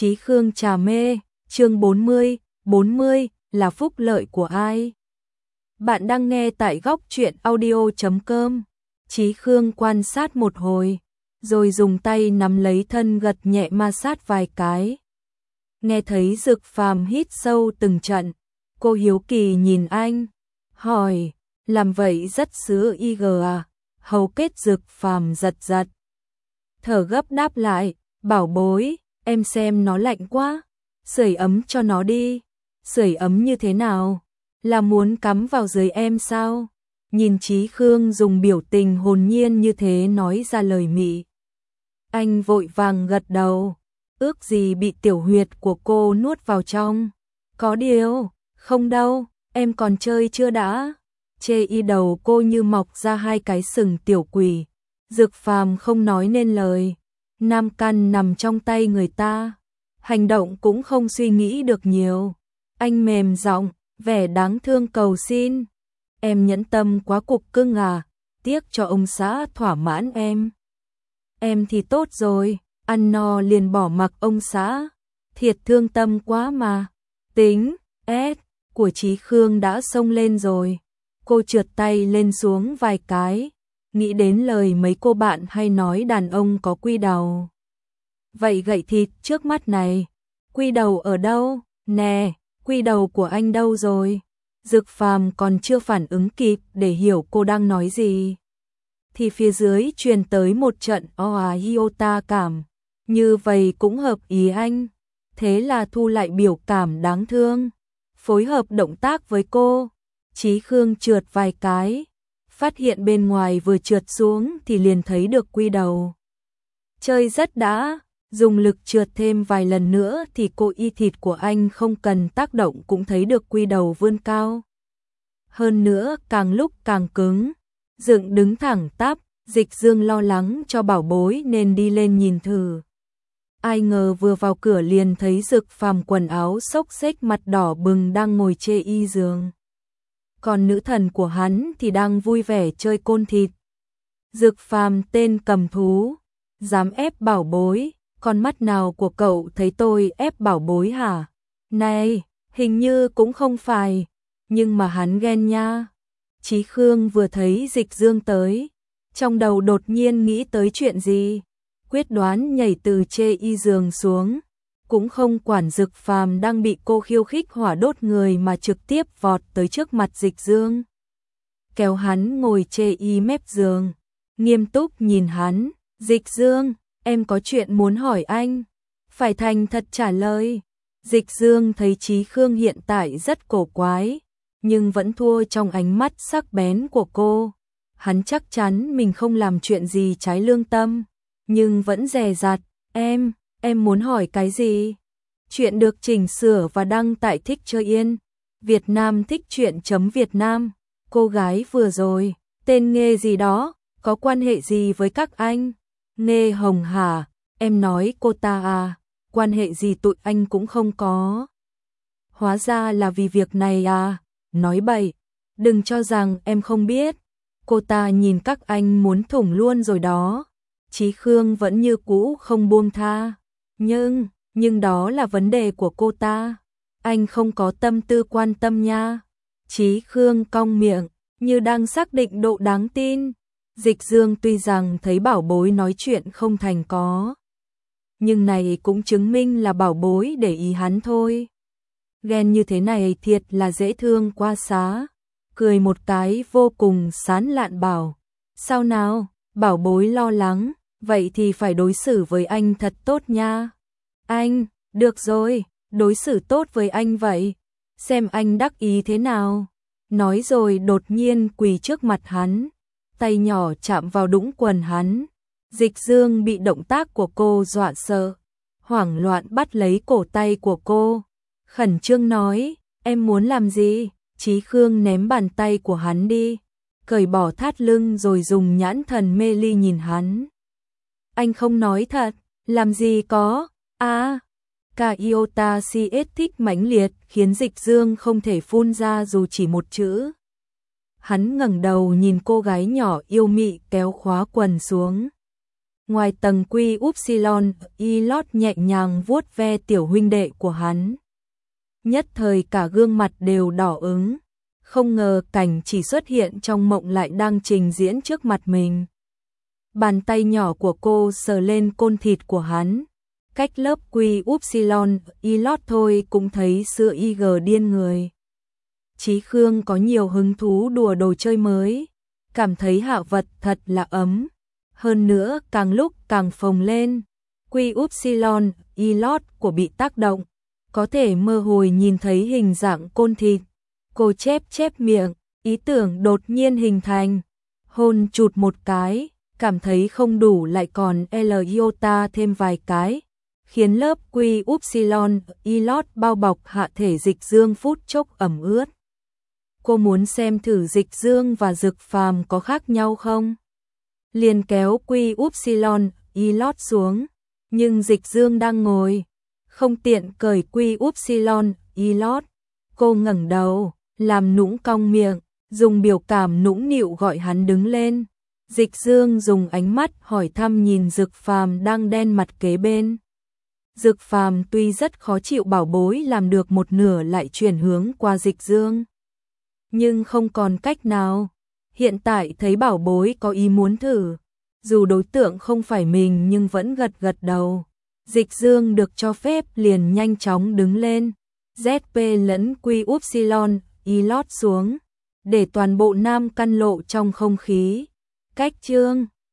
Chí Khương trà mê, chương 40 là phúc lợi của ai? Bạn đang nghe tại góc truyện audio.com. Chí Khương quan sát một hồi, rồi dùng tay nắm lấy thân gật nhẹ ma sát vài cái. Nghe thấy Dực Phàm hít sâu từng trận, cô hiếu kỳ nhìn anh, hỏi, làm vậy rất sứ IG à? Hầu kết Dực Phàm giật giật. Thở gấp đáp lại, bảo bối, em xem nó lạnh quá, sưởi ấm cho nó đi. Sưởi ấm như thế nào? Là muốn cắm vào dưới em sao? Nhìn Chí Khương dùng biểu tình hồn nhiên như thế nói ra lời mị. Anh vội vàng gật đầu, ước gì bị tiểu huyệt của cô nuốt vào trong. Có điều, không đâu, em còn chơi chưa đã. Chê y đầu cô như mọc ra hai cái sừng tiểu quỷ. Dực Phàm không nói nên lời, nam căn nằm trong tay người ta, hành động cũng không suy nghĩ được nhiều. Anh mềm giọng, vẻ đáng thương cầu xin, em nhẫn tâm quá cục cưng à, tiếc cho ông xã thỏa mãn em. Em thì tốt rồi, ăn no liền bỏ mặc ông xã, thiệt thương tâm quá mà. Tính, của Chí Khương đã xông lên rồi, cô trượt tay lên xuống vài cái, nghĩ đến lời mấy cô bạn hay nói đàn ông có quy đầu. Vậy gậy thịt trước mắt này, quy đầu ở đâu? Nè, quy đầu của anh đâu rồi? Dực Phàm còn chưa phản ứng kịp để hiểu cô đang nói gì, thì phía dưới truyền tới một trận iota cảm, như vậy cũng hợp ý anh. Thế là thu lại biểu cảm đáng thương, phối hợp động tác với cô. Chí Khương trượt vài cái, phát hiện bên ngoài vừa trượt xuống thì liền thấy được quy đầu. Chơi rất đã, dùng lực trượt thêm vài lần nữa thì cô y thịt của anh không cần tác động cũng thấy được quy đầu vươn cao. Hơn nữa càng lúc càng cứng, dựng đứng thẳng tắp. Dịch Dương lo lắng cho bảo bối nên đi lên nhìn thử. Ai ngờ vừa vào cửa liền thấy Dực Phàm quần áo xốc xếch mặt đỏ bừng đang ngồi chê y giường. Còn nữ thần của hắn thì đang vui vẻ chơi côn thịt. Dực Phàm tên cầm thú, dám ép bảo bối, con mắt nào của cậu thấy tôi ép bảo bối hả? Này, hình như cũng không phải, nhưng mà hắn ghen nha. Chí Khương vừa thấy Dịch Dương tới, trong đầu đột nhiên nghĩ tới chuyện gì, quyết đoán nhảy từ chê y giường xuống, cũng không quản Dực Phàm đang bị cô khiêu khích hỏa đốt người mà trực tiếp vọt tới trước mặt Dịch Dương. Kéo hắn ngồi chê y mép giường, nghiêm túc nhìn hắn, Dịch Dương, em có chuyện muốn hỏi anh, phải thành thật trả lời. Dịch Dương thấy Chí Khương hiện tại rất cổ quái, nhưng vẫn thua trong ánh mắt sắc bén của cô. Hắn chắc chắn mình không làm chuyện gì trái lương tâm, nhưng vẫn dè dặt, em muốn hỏi cái gì? Chuyện được chỉnh sửa và đăng tại Thích Chơi Yên, Việt Nam thích truyện.Việt Nam. Cô gái vừa rồi, tên Nghê gì đó, có quan hệ gì với các anh? Nghê Hồng hả? Em nói cô ta à, quan hệ gì tụi anh cũng không có. Hóa ra là vì việc này à, nói bậy, đừng cho rằng em không biết. Cô ta nhìn các anh muốn thủng luôn rồi đó. Chí Khương vẫn như cũ không buông tha. Nhưng đó là vấn đề của cô ta. Anh không có tâm tư quan tâm nha. Chí Khương cong miệng, như đang xác định độ đáng tin. Dịch Dương tuy rằng thấy bảo bối nói chuyện không thành có, nhưng này cũng chứng minh là bảo bối để ý hắn thôi. Ghen như thế này thiệt là dễ thương quá xá. Cười một cái vô cùng sán lạn bảo, sao nào, bảo bối lo lắng, vậy thì phải đối xử với anh thật tốt nha. Anh, được rồi, đối xử tốt với anh vậy, xem anh đắc ý thế nào. Nói rồi đột nhiên quỳ trước mặt hắn, tay nhỏ chạm vào đũng quần hắn. Dịch Dương bị động tác của cô dọa sợ, hoảng loạn bắt lấy cổ tay của cô, khẩn trương nói, em muốn làm gì? Chí Khương ném bàn tay của hắn đi, cởi bỏ thắt lưng rồi dùng nhãn thần mê ly nhìn hắn. Anh không nói thật, làm gì có, cả iota CS thích mãnh liệt khiến Dịch Dương không thể phun ra dù chỉ một chữ. Hắn ngẩng đầu nhìn cô gái nhỏ yêu mị kéo khóa quần xuống. Ngoài tầng quy upsilon, Elot nhẹ nhàng vuốt ve tiểu huynh đệ của hắn. Nhất thời cả gương mặt đều đỏ ứng. Không ngờ cảnh chỉ xuất hiện trong mộng lại đang trình diễn trước mặt mình. Bàn tay nhỏ của cô sờ lên côn thịt của hắn. Cách lớp quy upsilon, Elot thôi cũng thấy sữa IG điên người. Chí Khương có nhiều hứng thú đùa đồ chơi mới. Cảm thấy hạ vật thật là ấm. Hơn nữa càng lúc càng phồng lên. Quy upsilon, Elot của bị tác động. Có thể mơ hồ nhìn thấy hình dạng côn thịt. Cô chép miệng, ý tưởng đột nhiên hình thành. Hôn chụt một cái, cảm thấy không đủ lại còn L iota thêm vài cái. Khiến lớp quy upsilon, Elot bao bọc hạ thể Dịch Dương phút chốc ẩm ướt. Cô muốn xem thử Dịch Dương và Dực Phàm có khác nhau không? Liền kéo quy upsilon, Elot xuống. Nhưng Dịch Dương đang ngồi. Không tiện cởi quy upsilon, Elot. Cô ngẩng đầu, làm nũng cong miệng, dùng biểu cảm nũng nịu gọi hắn đứng lên. Dịch Dương dùng ánh mắt hỏi thăm nhìn Dực Phàm đang đen mặt kế bên. Dực Phàm tuy rất khó chịu bảo bối làm được một nửa lại chuyển hướng qua Dịch Dương. Nhưng không còn cách nào. Hiện tại thấy bảo bối có ý muốn thử. Dù đối tượng không phải mình nhưng vẫn gật đầu. Dịch Dương được cho phép liền nhanh chóng đứng lên. ZP lẫn quy upsilon, Elot xuống. Để toàn bộ nam căn lộ trong không khí. Cách chương